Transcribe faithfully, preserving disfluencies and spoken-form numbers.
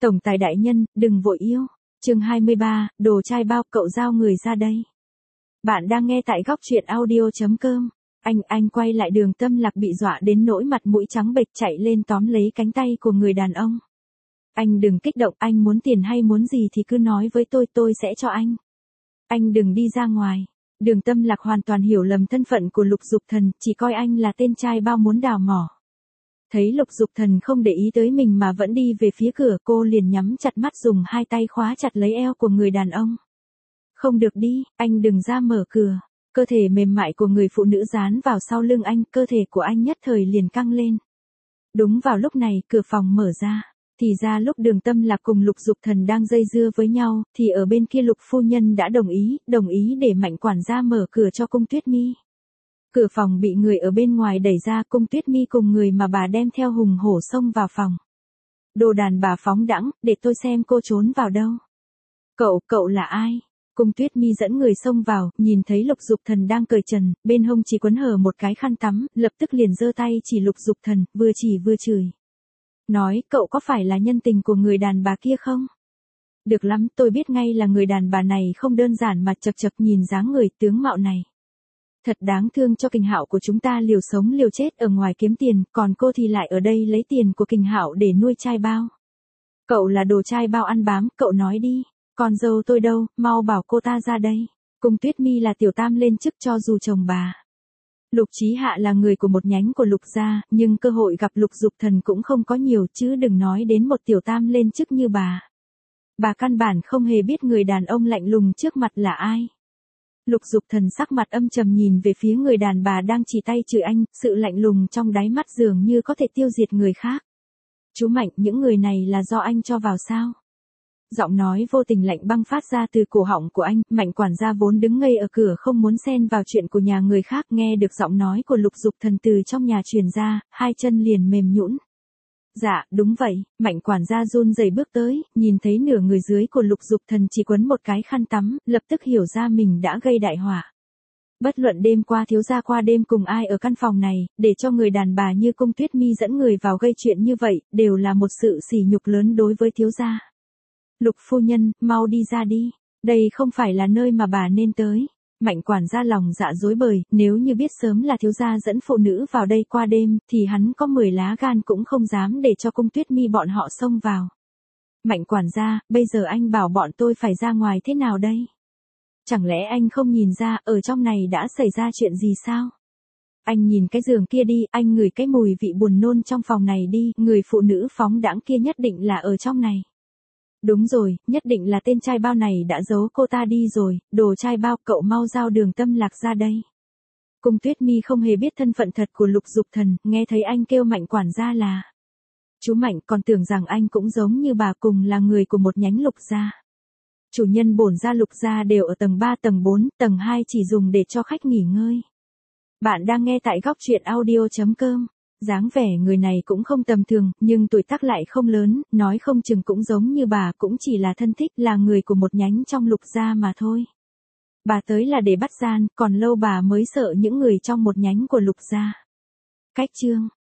Tổng tài đại nhân, đừng vội yêu. Chương hai mươi ba, đồ trai bao, cậu giao người ra đây. Bạn đang nghe tại góc truyện audio chấm com. Anh, anh quay lại Đường Tâm Lạc bị dọa đến nỗi mặt mũi trắng bệch chạy lên tóm lấy cánh tay của người đàn ông. Anh đừng kích động, anh muốn tiền hay muốn gì thì cứ nói với tôi, tôi sẽ cho anh. Anh đừng đi ra ngoài. Đường Tâm Lạc hoàn toàn hiểu lầm thân phận của Lục Dục Thần, chỉ coi anh là tên trai bao muốn đào mỏ. Thấy Lục Dục Thần không để ý tới mình mà vẫn đi về phía cửa, cô liền nhắm chặt mắt dùng hai tay khóa chặt lấy eo của người đàn ông. Không được đi, anh đừng ra mở cửa. Cơ thể mềm mại của người phụ nữ dán vào sau lưng anh, cơ thể của anh nhất thời liền căng lên. Đúng vào lúc này, cửa phòng mở ra. Thì ra lúc Đường Tâm Lạc cùng Lục Dục Thần đang dây dưa với nhau, thì ở bên kia Lục phu nhân đã đồng ý, đồng ý để Mạnh quản gia mở cửa cho Cung Tuyết Mi. Cửa phòng bị người ở bên ngoài đẩy ra, Cung Tuyết Mi cùng người mà bà đem theo hùng hổ xông vào phòng. Đồ đàn bà phóng đãng, để tôi xem cô trốn vào đâu. Cậu, cậu là ai? Cung Tuyết Mi dẫn người xông vào, nhìn thấy Lục Dục Thần đang cởi trần, bên hông chỉ quấn hở một cái khăn tắm, lập tức liền giơ tay chỉ Lục Dục Thần, vừa chỉ vừa chửi. Nói, cậu có phải là nhân tình của người đàn bà kia không? Được lắm, tôi biết ngay là người đàn bà này không đơn giản mà chật chật nhìn dáng người tướng mạo này. Thật đáng thương cho Kình Hạo của chúng ta liều sống liều chết ở ngoài kiếm tiền, còn cô thì lại ở đây lấy tiền của Kình Hạo để nuôi trai bao. Cậu là đồ trai bao ăn bám, cậu nói đi, con dâu tôi đâu, mau bảo cô ta ra đây. Cung Tuyết Mi là tiểu tam lên chức cho dù chồng bà. Lục Chí Hạ là người của một nhánh của Lục gia, nhưng cơ hội gặp Lục Dục Thần cũng không có nhiều, chứ đừng nói đến một tiểu tam lên chức như bà. Bà căn bản không hề biết người đàn ông lạnh lùng trước mặt là ai. Lục Dục Thần sắc mặt âm trầm nhìn về phía người đàn bà đang chỉ tay chửi anh, sự lạnh lùng trong đáy mắt dường như có thể tiêu diệt người khác. Chú Mạnh, những người này là do anh cho vào sao? Giọng nói vô tình lạnh băng phát ra từ cổ họng của anh, Mạnh quản gia vốn đứng ngây ở cửa không muốn xen vào chuyện của nhà người khác, nghe được giọng nói của Lục Dục Thần từ trong nhà truyền ra, hai chân liền mềm nhũn. Dạ, đúng vậy, Mạnh quản gia run rẩy bước tới, nhìn thấy nửa người dưới của Lục Dục Thần chỉ quấn một cái khăn tắm, lập tức hiểu ra mình đã gây đại họa. Bất luận đêm qua thiếu gia qua đêm cùng ai ở căn phòng này, để cho người đàn bà như Cung Tuyết Mi dẫn người vào gây chuyện như vậy, đều là một sự sỉ nhục lớn đối với thiếu gia. Lục phu nhân, mau đi ra đi, đây không phải là nơi mà bà nên tới. Mạnh quản gia lòng dạ dối bời, nếu như biết sớm là thiếu gia dẫn phụ nữ vào đây qua đêm, thì hắn có mười lá gan cũng không dám để cho Cung Tuyết Mi bọn họ xông vào. Mạnh quản gia, bây giờ anh bảo bọn tôi phải ra ngoài thế nào đây? Chẳng lẽ anh không nhìn ra, ở trong này đã xảy ra chuyện gì sao? Anh nhìn cái giường kia đi, anh ngửi cái mùi vị buồn nôn trong phòng này đi, người phụ nữ phóng đãng kia nhất định là ở trong này. Đúng rồi, nhất định là tên trai bao này đã giấu cô ta đi rồi, đồ trai bao, cậu mau giao Đường Tâm Lạc ra đây. Cung Tuyết Mi không hề biết thân phận thật của Lục Dục Thần, nghe thấy anh kêu Mạnh quản gia là chú Mạnh, còn tưởng rằng anh cũng giống như bà cùng là người của một nhánh Lục gia. Chủ nhân bổn gia Lục gia đều ở tầng ba tầng bốn, tầng hai chỉ dùng để cho khách nghỉ ngơi. Bạn đang nghe tại góc truyện audio chấm com. Dáng vẻ người này cũng không tầm thường, nhưng tuổi tác lại không lớn, nói không chừng cũng giống như bà, cũng chỉ là thân thích, là người của một nhánh trong Lục gia mà thôi. Bà tới là để bắt gian, còn lâu bà mới sợ những người trong một nhánh của Lục gia. Cách chương